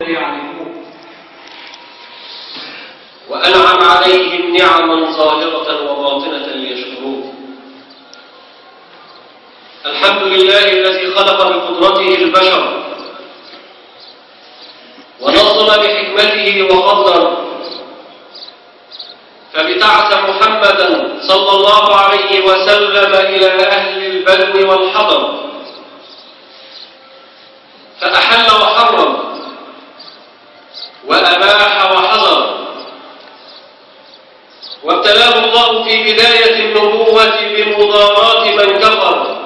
يعرفون وأنعم عليهم نعما ظاهرة وباطنة ليشكروه. الحمد لله الذي خلق بقدرته البشر ونظم بحكمته وقدر، فبتعث محمدا صلى الله عليه وسلم إلى أهل البدو والحضر، فأحل وحرم وأباح وحظر، وابتلاه الله في بداية النبوة بمضارات من كفر،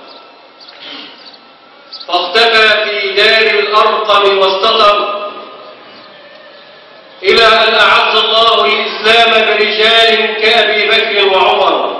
فاختفى في دار الأرقم واستتر، إلى أن أعز الله الإسلام برجال كأبي بكر وعمر.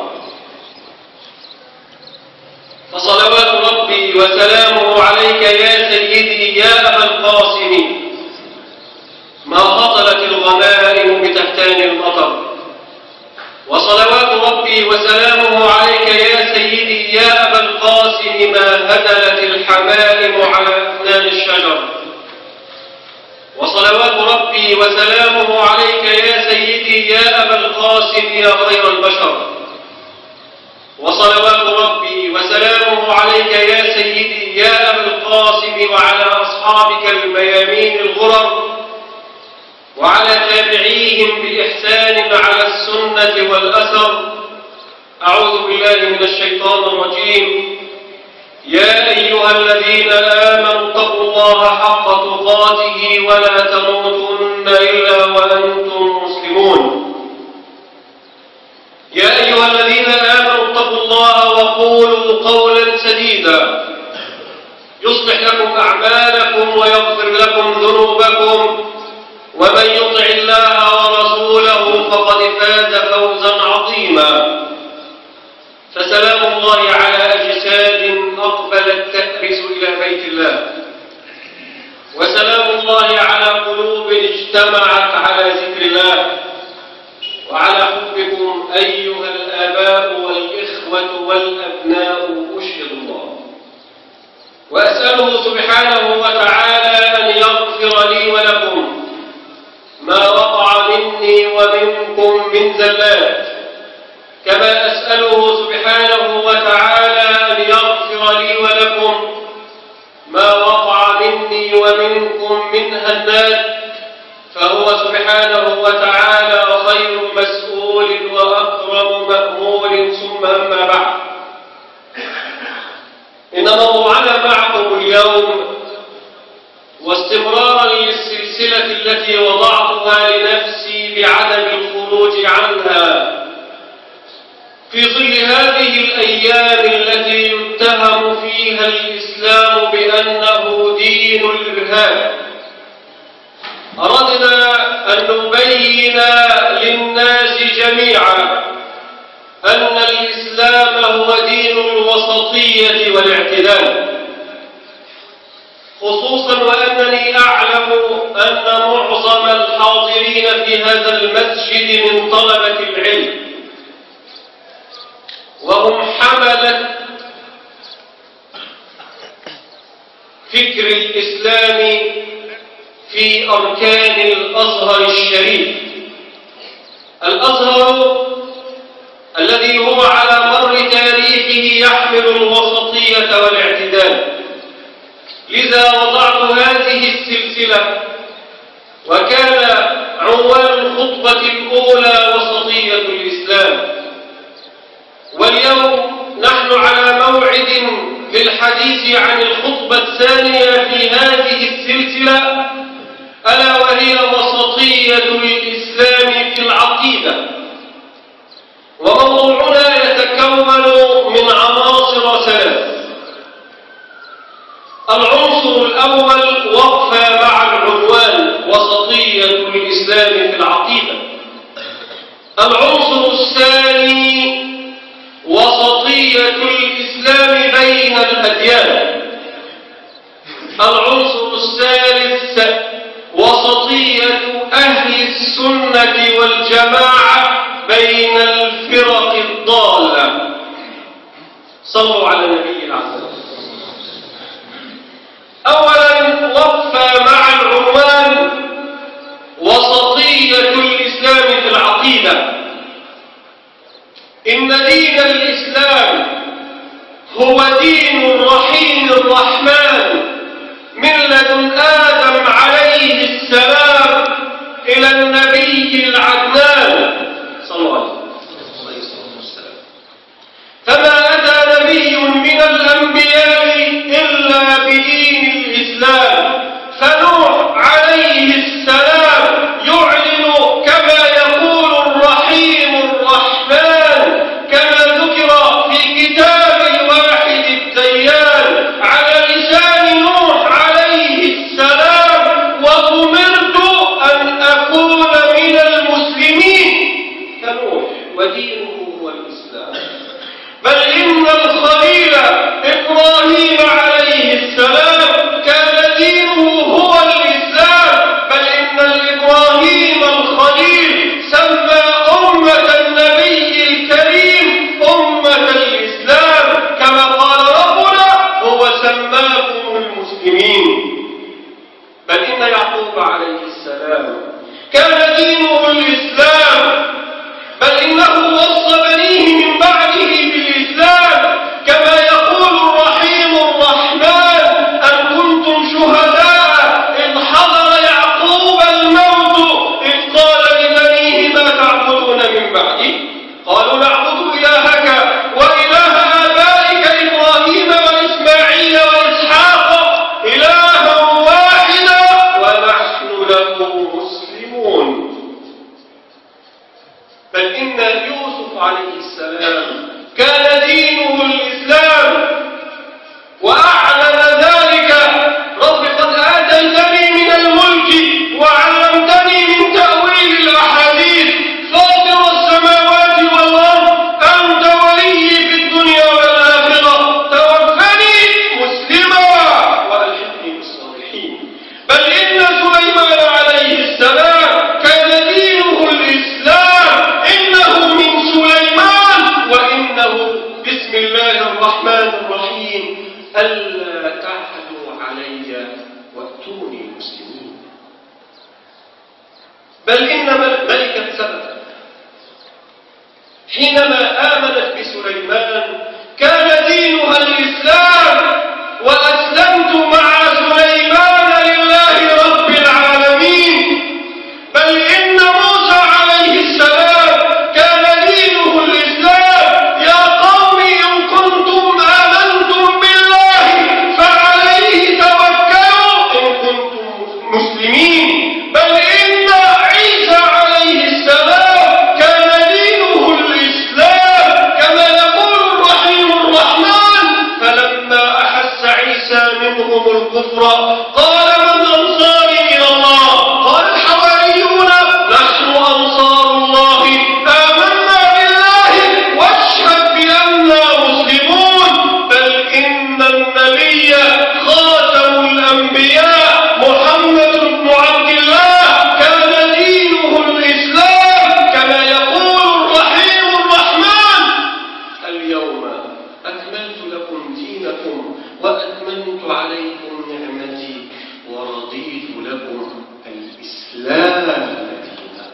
فصلوات ربي وسلامه عليك يا سيدي يا أبا القاسم، ما هطلت الغمائم بتهتان المطر. وصلوات ربي وسلامه عليك يا سيدي يا أبا القاسم، ما هدلت الحمائم على أفنان الشجر. وصلوات ربي وسلامه عليك يا سيدي يا أبا القاسم يا خير البشر. وصلوات ربي وسلامه عليك يا سيدي يا أبا القاسم وعلى أصحابك الميامين الغرر، وعلى تابعيهم بإحسان على السنة والأثر. أعوذ بالله من الشيطان الرجيم. يا أيها الذين آمنوا اتقوا الله حق تقاته ولا تموتن إلا وأنتم مسلمون. يا أيها الذين آمنوا اتقوا الله وقولوا قولا سديدا يصلح لكم أعمالكم ويغفر لكم ذنوبكم، ومن يطع الله ورسوله فقد فاز فوزا عظيما. فسلام الله على أجساد أقبلت تأرس إلى بيت الله، وسلام الله على قلوب اجتمعت على ذكر الله، وعلى حبكم أيها الآباء والإخوة والأبناء أشهد الله، وأسأله سبحانه وتعالى أن يغفر لي ولكم ما وقع مني ومنكم من زلات، كما أسأله سبحانه وتعالى أن يغفر لي ولكم ما وقع مني ومنكم من هنات، فهو سبحانه وتعالى خير مسؤول وأكرم مأمول. ثم أما بعد، إن موضوعنا معكم اليوم واستمرارا للسلسلة التي وضعتها لنفسي بعدم الخروج عنها في ظل هذه الأيام التي يتهم فيها الإسلام بأنه دين الإرهاب، أردنا أن نبين للناس جميعا أن الإسلام هو دين الوسطية والاعتدال، خصوصا وأنني أعلم أن معظم الحاضرين في هذا المسجد من طلبة العلم، وهم حملة فكر الإسلام في أركان الأزهر الشريف، الأزهر الذي هو على مر تاريخه يحمل الوسطية والاعتدال. لذا وضعت هذه السلسلة، وكان عنوان الخطبة الأولى وسطية الإسلام. واليوم نحن على موعد للحديث عن الخطبة الثانية في هذه السلسلة، ألا وهي وسطية الإسلام في العقيدة. وموضوعنا يتكون من عناصر ثلاث. العنصر الأول وقفة مع العنوان وسطية الإسلام في العقيدة. العنصر الثاني وسطية الإسلام بين الأديان. العنصر الثالث وسطية أهل السنة والجماعة بين الفرق الضالة. صلوا على النبي العظيم. أولا وقفة مع العنوان إن دين الإسلام هو دين الرحيم الرحمن من لدن آدم عليه السلام إلى النبي العدنان صلى الله عليه وسلم. فما أتى نبي من الأنبياء إلا بدين الإسلام. فنوح عليه السلام يعلن كما يقول الرحيم الرحمن كما ذكر في كتاب الواحد الديان على لسان نوح عليه السلام: وأمرت أن أكون من المسلمين. كنوح ودينه هو الإسلام. بل إن الخليل إبراهيم عليه السلام كان دينه هو الإسلام. بل إن الإبراهيم الخليل سمى أمة النبي الكريم أمة الإسلام كما قال ربنا: هو سماكم المسلمين. بل إن يعقوب عليه السلام كان دينه الإسلام. بل إنه وصى بنيه من بعده بالإسلام كما يقول الرحيم الرحمن: أن كنتم شهداء إذ حضر يعقوب الموت إذ قال لبنيه ما تعبدون من بعدي قالوا نعبد إلهك وإله آبائك إبراهيم وإسماعيل وإسحاق إلها واحدا ونحن له مسلمون. بل إن يوسف عليه السلام كان دينه الإسلام وأعلن ذلك: رب قد آتيتني من الملك وعلمتني من تأويل الأحاديث فاطر السماوات والأرض أنت ولي في الدنيا والآخرة توفني مسلما وألحقني بالصالحين. بل إن سليمان عليه السلام كان دينه الإسلام. إنه من سليمان وإنه بسم الله الرحمن الرحيم: ألا تعهدوا علي وأتوني مسلمين. بل إن ملكة سبأ حينما آمنت بسليمان كان دينها الإسلام: وأسلمت مع سليمان لله رب العالمين. بل إن موسى عليه السلام كان دينه الإسلام: يا قوم إن كنتم آمنتم بالله فعليه توكلوا إن كنتم مسلمين. بل إن عيسى عليه السلام كان دينه الإسلام كما يقول الرحيم الرحمن: فلما أحس عيسى منهم الكفر قال من أنصاري إلى الله؟ قال الحواريون نحن أنصار الله آمنا بالله واشهد بأننا مسلمون. بل إن النبي خاتم الأنبياء محمد بن عبد الله كان دينه الإسلام كما يقول الرحيم الرحمن: اليوم أكملت لكم دينكم وأتممت عليكم نعمتي ورضيت لكم الإسلام دينا.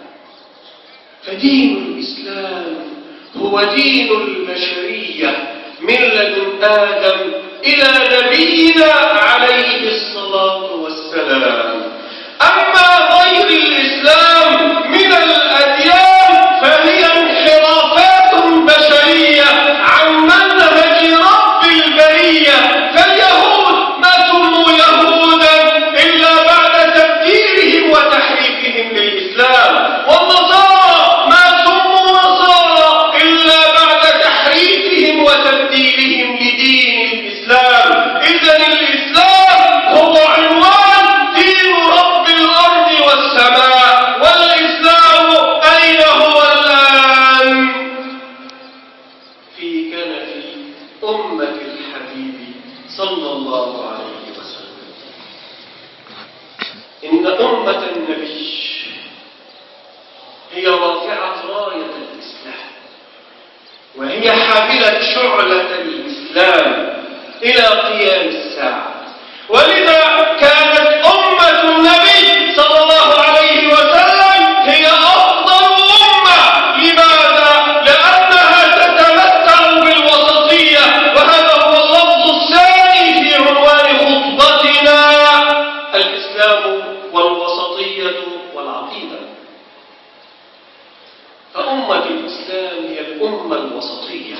فدين الإسلام هو دين البشرية من لدن آدم إلى نبينا عليه الصلاة والسلام. أما غير الإسلام من الأديان فهي انحرافات بشرية عن منهج رب البرية. فاليهود ما سموا يهودا إلا بعد تبديلهم وتحريفهم للإسلام، والنصارى ما سموا نصارى إلا بعد تحريفهم وتبديلهم لدين الإسلام. إذن الإسلام هو عنوان دين رب الأرض والسماء. والإسلام أين هو الآن؟ في كنف أمة الحبيب صلى الله عليه وسلم. إن أمة النبي هي رافعة راية الإسلام وهي حاملة شعلة الإسلام إلى قيام الساعة. ولذا كانت أمة النبي صلى الله عليه وسلم هي أفضل أمة. لماذا؟ لأنها الإسلام هي الأمة الوسطية.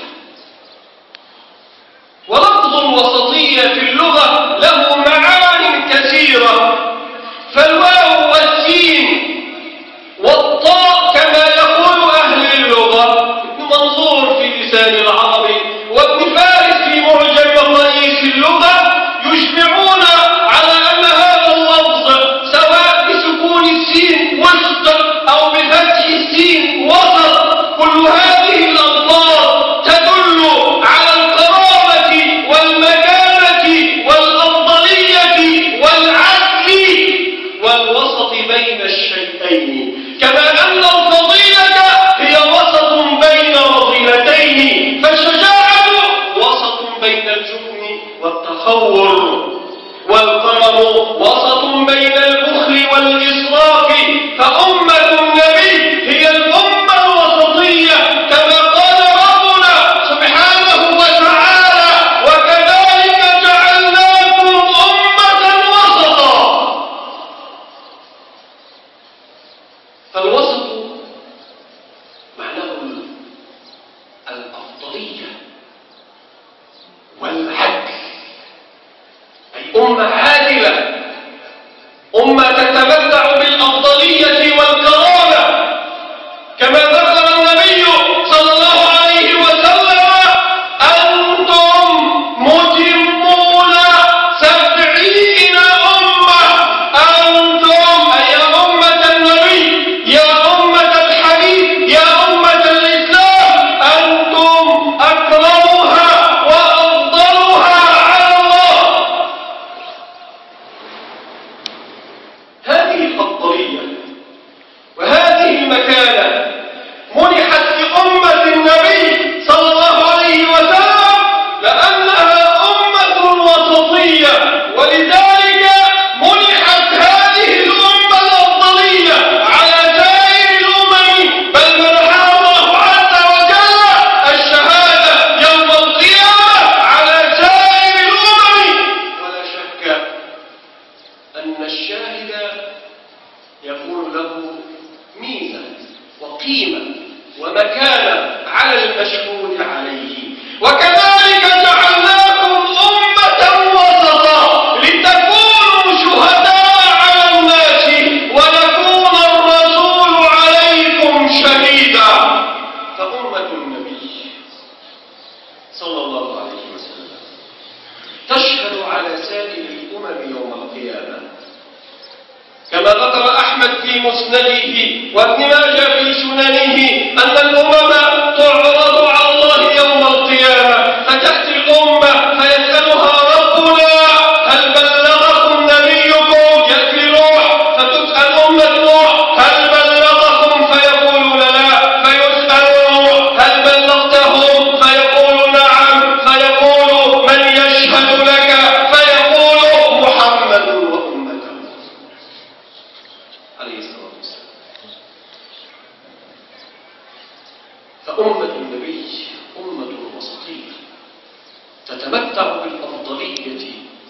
ولفظ الوسطية في اللغة له معان كثيرة، فالواو والسين والطاء كما يقول أهل اللغة، ابن منظور في لسان العربي وابن فارس في معجم الرئيس اللغة يجمعون على أن هذا اللفظ سواء بسكون السين وسط أو بفتح السين وسط، كل هذه الألفاظ تدل على الكرامة والمكانة والأفضلية والعدل والوسط بين الشيئين، كما أن الفضيلة هي وسط بين رذيلتين، فالشجاعة وسط بين الجبن والتخور، والكرم وسط بين البخل والإسراف، فأمة النبي هي الأمة الوسطية كما قال ربنا سبحانه وتعالى: وكذلك جعلناكم أمة وسطا. فالوسط معناه الأفضلية والعدل، أي أمة عادلة، أمة تتمتع بالأفضلية والكرامة، كما ذكر النبي صلى الله عليه وسلم: أنتم متمون 70 أمة، أنتم أي أمة النبي، يا أمة الحبيب، يا أمة الإسلام، أنتم أكرمها وأفضلها على الله. هذه الأفضلية وهذه المكانة منحت لأمة النبي صلى الله عليه وسلم لأنها أمة وسطية، ولذلك منحت هذه الأمة الأفضلية على سائر الأمم، بل منحها الله عز وجل الشهادة يوم القيامة على سائر الأمم. ولا شك أن الشاهد يكون له ميزة وقيمة ومكانة على المشهود عليه. وكذلك جعلناكم أمة وسطا لتكونوا شهداء على الناس ويكون الرسول عليكم شهيدا. فأمة النبي صلى الله عليه وسلم تشهد على سائر الأمم يوم القيامة، كما ذكر أحمد في مسنده وابن ماجه في سننه أن الأمم تعرض على الله يوم القيامة، فتأتي الأمة فيسألها ربنا: هل بلغكم نبيكم؟ يأتي نوح فتسأل أمة نوح: هل بلغكم؟ فيقولون لا، فيسأل نوح: هل بلغتهم؟ فيقول نعم، فيقول: من يشهد لك؟ فيقول: محمد وأمته عليه الصلاة والسلام. فأمة النبي أمة وسطية تتمتع بالأفضلية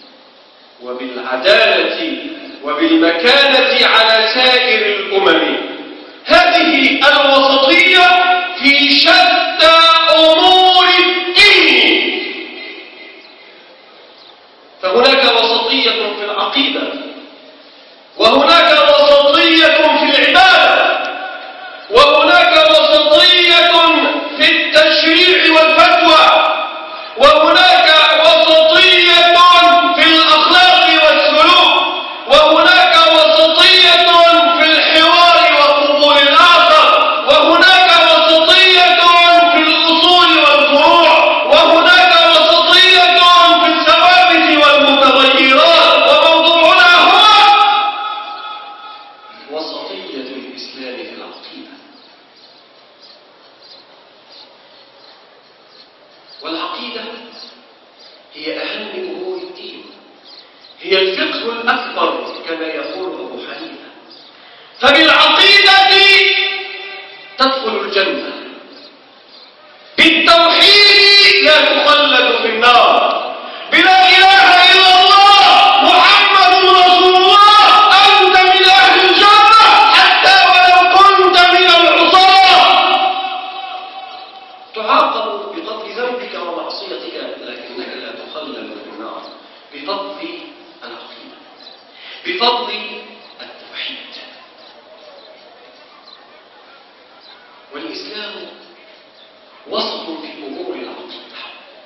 وبالعدالة وبالمكانة على سائر الأمم. هذه الوسطية في شتى أمور الدين، فهناك وسطية في العقيدة، وهناك وسطية في العبادة، وهناك وسطية في التشريع والفتوى، وهناك وسطية في الأخلاق والسلوك، وهناك وسطية في الحوار وقبول الآخر، وهناك وسطية في الأصول والفروع، وهناك وسطية في الثوابت والمتغيرات. وموضوعنا هو وسطية الإسلام في العقيدة. والعقيدة هي أهم أمور الدين، هي الفقه الأكبر كما يقول أبو حنيفة. فبالعقيدة تدخل الجنة، بالتوحيد لا تخلد في النار، بلا إله إلا الله محمد رسول الله أنت من أهل الجنة حتى ولو كنت من العصاة. تعاقب بقدر ذنبك ومعصيتك، لكنك لا تخلد في النار بفضل العقيدة، بفضل التوحيد. والإسلام وسط في أمور العقيدة.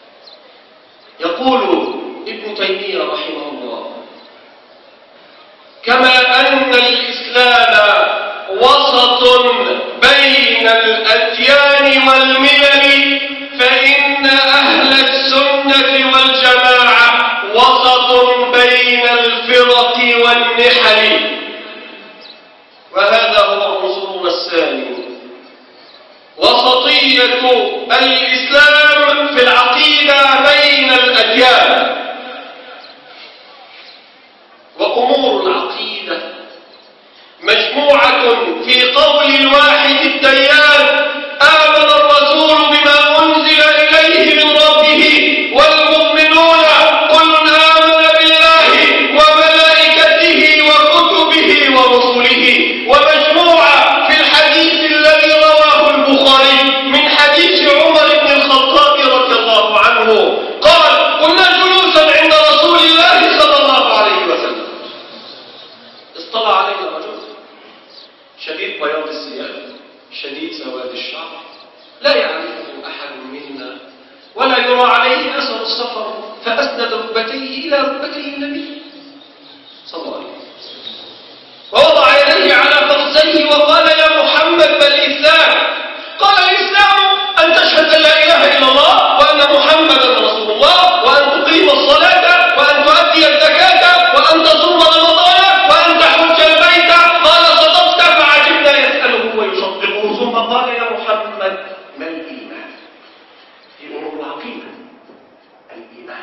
يقول ابن تيمية رحمه الله: كما أن الإسلام وسط بين الأديان والملل، فإن أهل السنة والجماعة وسط بين الفرق والنحل. وهذا هو عنصرنا الثاني، وسطية الإسلام في العقيدة بين الأديان. وأمور العقيدة مجموعة في قول الواحد الديان: آمن الرسول بما أنزل إليه من ربه والمؤمنون كل آمن بالله وملائكته وكتبه ورسله. ومجموعة في الحديث الذي رواه البخاري من حديث عمر بن الخطاب رضي الله عنه قال: كنا جلوسا عند رسول الله صلى الله عليه وسلم، اصطلع علينا رجل شديد بياض الثياب شديد سواد الشعر، لا يعرفه أحد منا ولا يرى عليه أثر السفر، فأسند ركبتيه إلى ركبتي النبي صلى الله عليه وسلم ووضع يديه على فخذيه وقال: يا محمد ما الإسلام؟ قال: الإسلام أن تشهد أن لا إله إلا الله وأن محمدا رسول الله، وأن تقيم الصلاة، وأن تؤدي الزكاة، وأن تصوم رمضان، وأن تحج البيت. قال: صدقت. فعجبنا يسأله ويصدقه، ثم قال: يا محمد ما الإيمان؟ في أمور العقيدة الإيمان.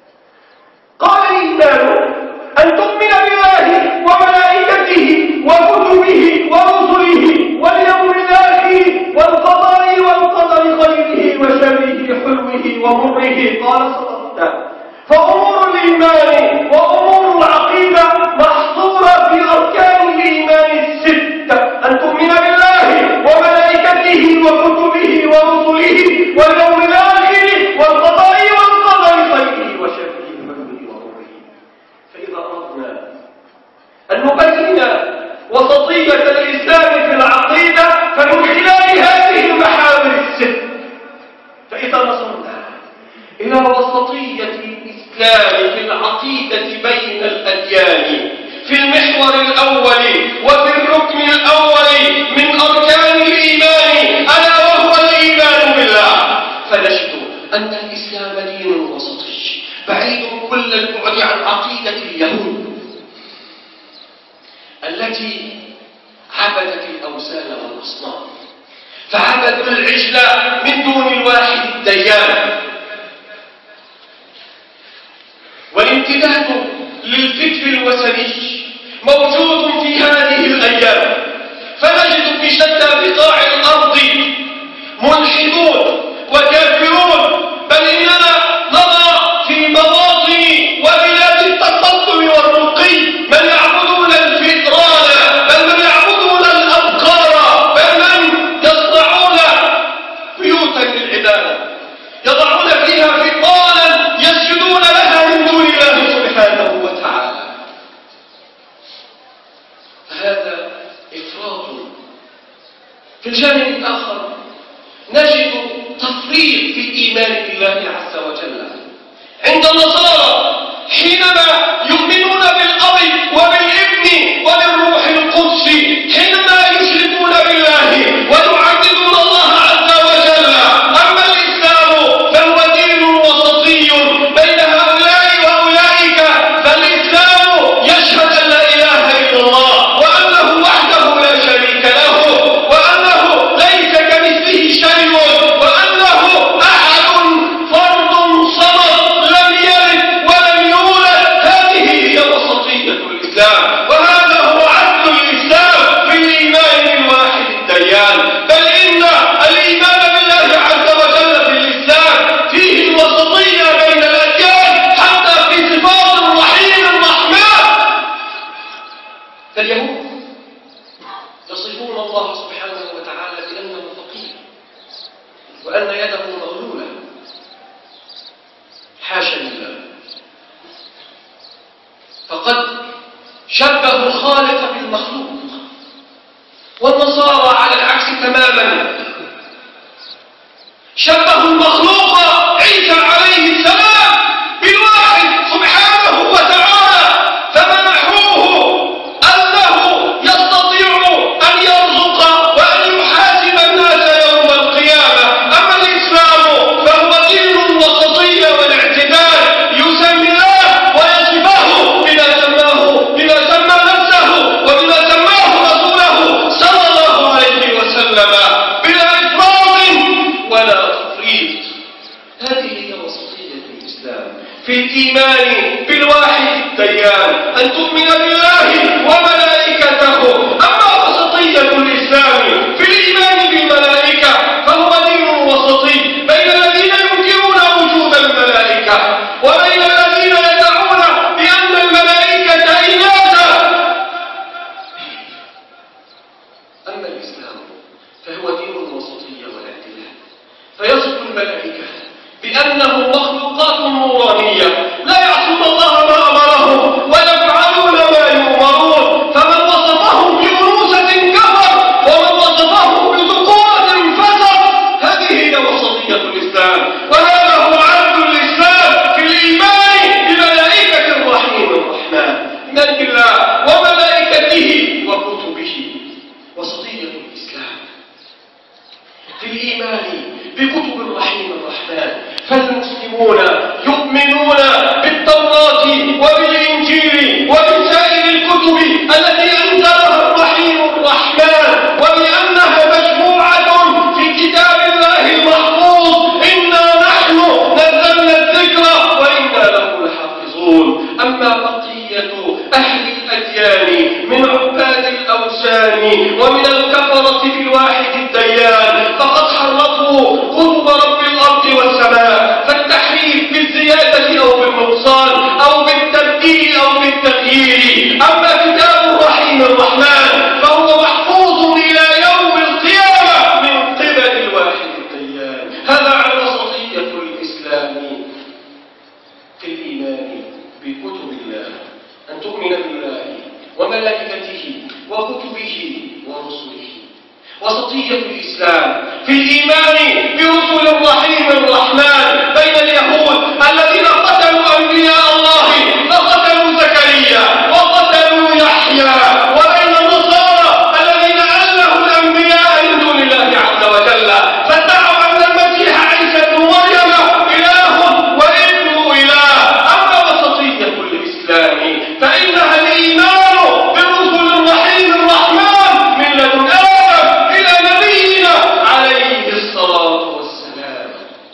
قال: الإيمان أن تؤمن بالله وملائكته وكتبه ورسله واليوم الآخر والقضاء والقدر خيره وشره حلوه ومره. قال: صدقت. فأمور الإيمان وأمور العقيدة محصورة في أركان الإيمان الستة: أن تؤمن بالله وملائكته وكتبه ورسله واليوم الآخر والقضاء والقدر خيره وشره حلوه ومره. فإذا أردنا أن نبين وسطية الإسلام في العقيدة فمن خلال هذه المحاور الست. فإذا نظرنا إلى وسطية الإسلام في العقيدة بين الأديان في المحور الأول وفي الركن الأول من أركان الإيمان، ألا وهو الإيمان بالله، فنجد أن الإسلام دين وسطي بعيد كل البعد عن عقيدة اليهود التي عبدت الأوثان والأصنام، فعبدوا العجل من دون الواحد الديان. والامتداد للفكر الوثني موجود في هذه الأيام، فنجد في شتى بقاع الأرض ملحدون وكافرون، بل إننا نرى في مواطن وبلاد التسلطن والرقي من يعبدون الفئران، بل من يعبدون الأبقار، بل من يصنعون بيوتا للعبادة يضعون فيها فئرانا يسجدون لها من دون الله سبحانه وتعالى. فهذا إفراط. في الجانب الآخر نجد تفريط في الإيمان بالله عز وجل عند النصارى حينما يؤمنون بالأب وبالابن وبالروح القدس، حينما يشركون بالله ويعبدون الله عز وجل. أما الإسلام فهو دين وسطي بين هؤلاء وأولئك، فالإسلام يشهد أن لا إله إلا الله وأنه وحده لا شريك له وأنه ليس كمثله شيء وأنه أحد فرد وأن يده مغلولة. حاشا لله، فقد شبهوا الخالق بالمخلوق، والنصارى على العكس تماما شبهوا المخلوق عيسى عليه السلام بالواحد سبحانه وتعالى، فمنحوه أنه يستطيع أن يرزق وأن يحاسب الناس يوم القيامة. أما الإسلام فهو دين الوسطية والاعتدال، يسمي الله ويصفه بما سمى نفسه وبما سماه رسوله صلى الله عليه وسلم، بلا إفراط ولا تفريط. هذه هي وسطية الإسلام في الإيمان بالواحد الديان، أن تؤمن بالله وملائكته. أما وسطية الإسلام في الإيمان بالملائكة فهو دين وسطي بين الذين ينكرون وجود الملائكة وبين الذين يدعون بأن الملائكة إناثا. أما الإسلام فهو دين الوسطية والاعتدال، فيصف الملائكة بأنهم مخلوقات نورانية لا يعصون الله ما أمرهم ويفعلون ما يؤمرون، فمن وصفهم بأنوثة كفر ومن وصفهم بذكورة فسق. هذه هي وسطية الإسلام، وهذا هو عبد الإسلام في الإيمان بملائكة الرحيم الرحمن، من بالله وملائكته وكتبه. وسطية الإسلام في الإيمان بكتب الرحيم الرحمن، فالمسلمون يؤمنون بالتوراة وبالإنجيل وبسائر الكتب التي أنزلها الرحيم الرحمن، وبأنها مجموعة في كتاب الله المحفوظ، إنا نحن نزلنا الذكر وإنا له لحافظون. أما بقية أهل الأديان من عباد الأوثان ومن الكفرة بالواحد الديان فقد حرفوا كتب رب الأرض والسماء، فالتحريف بالزيادة أو بالنقصان أو بالتبديل أو بالتغيير. أما كتاب الرحيم الرحمن فهو محفوظ إلى يوم القيامة من قبل الواحد الديان. هذا عن وسطية الإسلام في الإيمان بكتب الله، أن تؤمن بالله وملائكته وكتبه ورسله. وسطية الإسلام في الإيمان برسل الرحيم الرحمن بين اليهود الذين قتلوا أنبياء الله فقتلوا زكريا وقتلوا يحيى، وبين النصارى الذين ألهوا الأنبياء من دون الله عز وجل، فادعوا أن المسيح عيسى بن مريم إله وابن إله. أما وسطية الإسلام فإنها الإيمان برسل الرحيم الرحمن من لدن آدم إلى نبينا عليه الصلاة والسلام.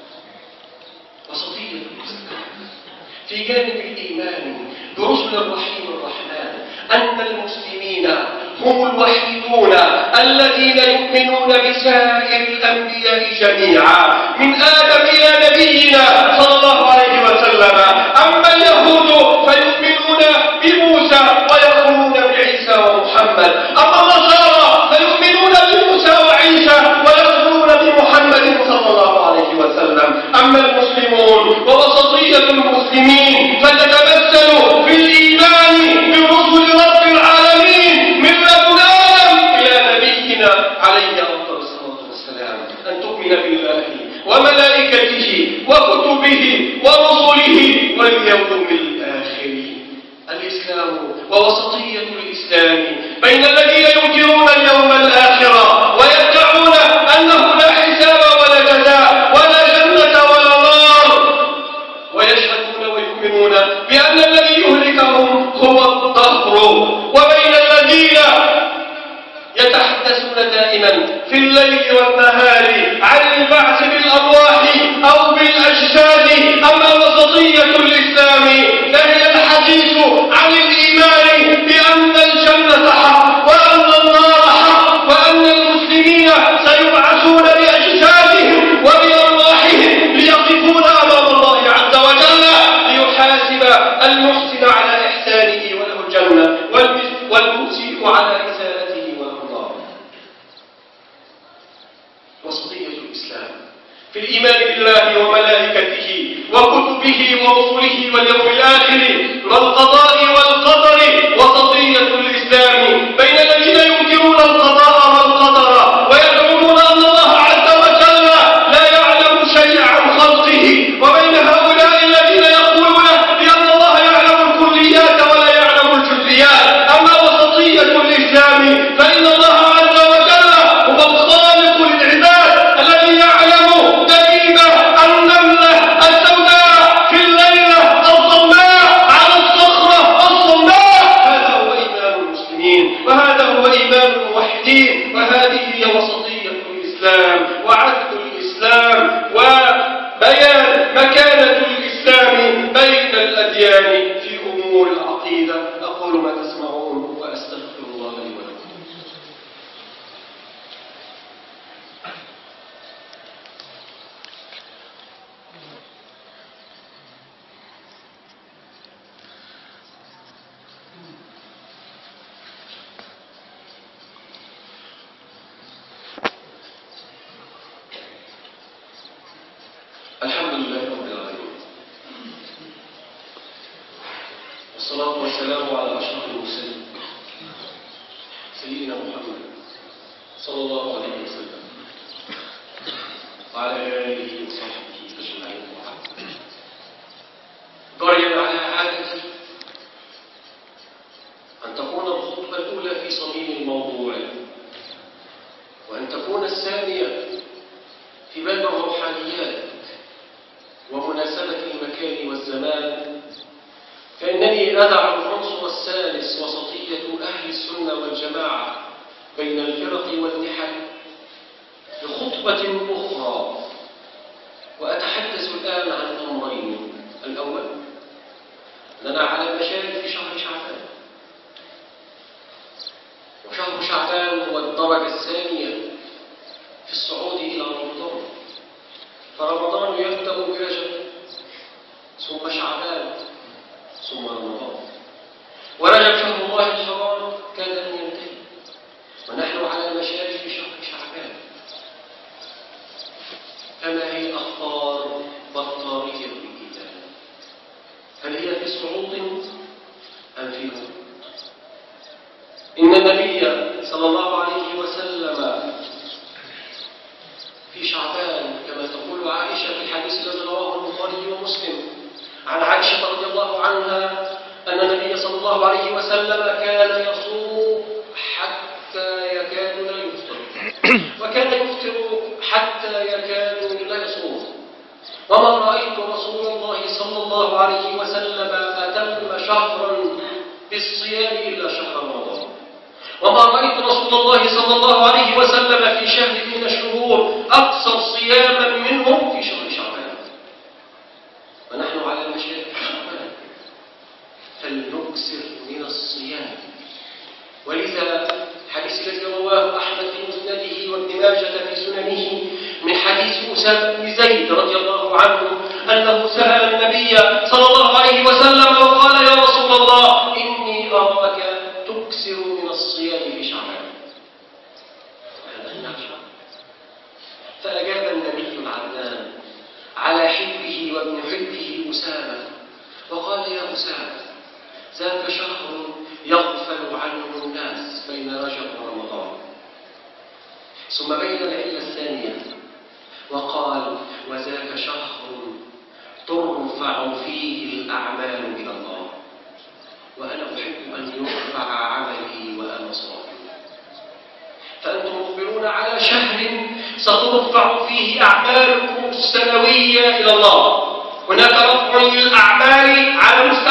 وسطية الإسلام في جانب الإيمان برسل الرحيم الرحمن أن المسلمين هم الوحيدون الذين يؤمنون بسائر الأنبياء جميعا من آدم إلى نبينا صلى الله عليه وسلم. أما اليهود فيؤمنون بموسى ويكفرون بعيسى ومحمد، أما النصارى فيؤمنون بموسى وعيسى ويكفرون بمحمد صلى الله عليه وسلم. أما المسلمون ووسطية المسلمين فتتمثل في الإيمان برسل رب العالمين من لدن آدم إلى نبينا عليه أفضل الصلاة والسلام، أن تؤمن بالله وملائكته وكتبه ورسله واليوم الآخر. الإسلام ووسطية الإسلام بين الذين ينكرون اليوم الآخر ويدعون أنه لا حساب ولا جزاء ولا جنة ولا نار، ويشهدون ويؤمنون بأن الذي يهلكهم هو الدهر، وبين الذين يتحدثون دائما في الليل والنهار عن البعث بالأرواح أو بالأجساد. أما وسطية الإسلام فهي الحديث عن الإيمان بأن الجنة حق وأن النار حق وأن المسلمين سيبعثون بأجسادهم وبأرواحهم ليقفون أمام الله عز وجل ليحاسب المحسن على إحسانه وله الجنة والمسيء على إساءته وله النار. في الإيمان بالله وملائكته وكتبه ورسله واليوم الآخر والقضاء والقدر، وقضية الإسلام بين الذين ينكرون القضاء والقدر ويزعمون أن الله عز وجل لا يعلم شيئا عن خلقه، وبين هؤلاء الذين يقولون بأن الله يعلم الكليات ولا يعلم الجزئيات. أما وسطية الإسلام فإن الله عز وجل هو الخالق للعباد الذي يعلم دبيب النملة السوداء في الليلة الظلماء على الصخرة الصماء. هذا هو إيمان المسلمين، وهذا هو إيمان الموحدين، وهذه هي وسطية الإسلام وعدل الإسلام وبيان مكانة الإسلام بين الأديان في أمور العقيدة. أقول ما تسمعون وأستغفر الله لي ولكم. الحمد لله رب العالمين، والصلاة والسلام على أشرف المرسلين سيدنا محمد صلى الله عليه وسلم وعلى آله وصحبه أجمعين. جريا على عادتي أن تكون الخطبة الأولى في صميم الموضوع، وأن تكون الثانية في باب الروحانيات ومناسبة المكان والزمان، فإنني أدع العنصر الثالث وسطية أهل السنة والجماعة بين الفرق والنحل لخطبة أخرى، وأتحدث الآن عن أمرين. الأول أننا على المشارف في شهر شعبان، وشهر شعبان هو الدرجة الثانية في الصعود إلى رمضان، فرمضان يبدأ برجب ثم شعبان ثم رمضان، ورجب شهر الله الحرام كاد أن ينتهي، ونحن على المشارف في شهر شعبان. فما هي أخبار بطارية الكتاب؟ هل هي في صعود أم في هبوط؟ إن النبي صلى الله عليه وسلم في شعبان كما تقول عائشة في الحديث الذي رواه البخاري ومسلم عن عائشة رضي الله عنها أن النبي صلى الله عليه وسلم كان يصوم حتى يكاد لا يفطر، وكان يفطر حتى يكاد لا يصوم. وما رأيت رسول الله صلى الله عليه وسلم أتم شهرا بالصيام إلا شهر رمضان، وما رأيت رسول الله صلى الله عليه وسلم في شهر من الشهور أقصر صياما منه في شهر شعبان، ونحن على المشارف شعبان، فلنكثر من الصيام. ولذا حديث الذي رواه أحمد في مسنده وابن ماجه في سننه من حديث أسامة بن زيد رضي الله عنه أنه سأل النبي صلى الله عليه وسلم وقال: يا رسول الله، إني أراك تكثر من الصيام في شعبان. فأجاب النبي العدنان على حبه وابن حبه أسامة وقال: يا أسامة، ذاك شهر يغفل عنه الناس بين رجب ورمضان. ثم بين العلة الثانية وقال: وذاك شهر ترفع فيه الأعمال إلى الله، وأنا أحب أن يرفع عملي وأنا صائم. فأنتم مخبرون على شهر سترفع فيه أعمالكم السنوية إلى الله. هناك رفع للأعمال على مستوى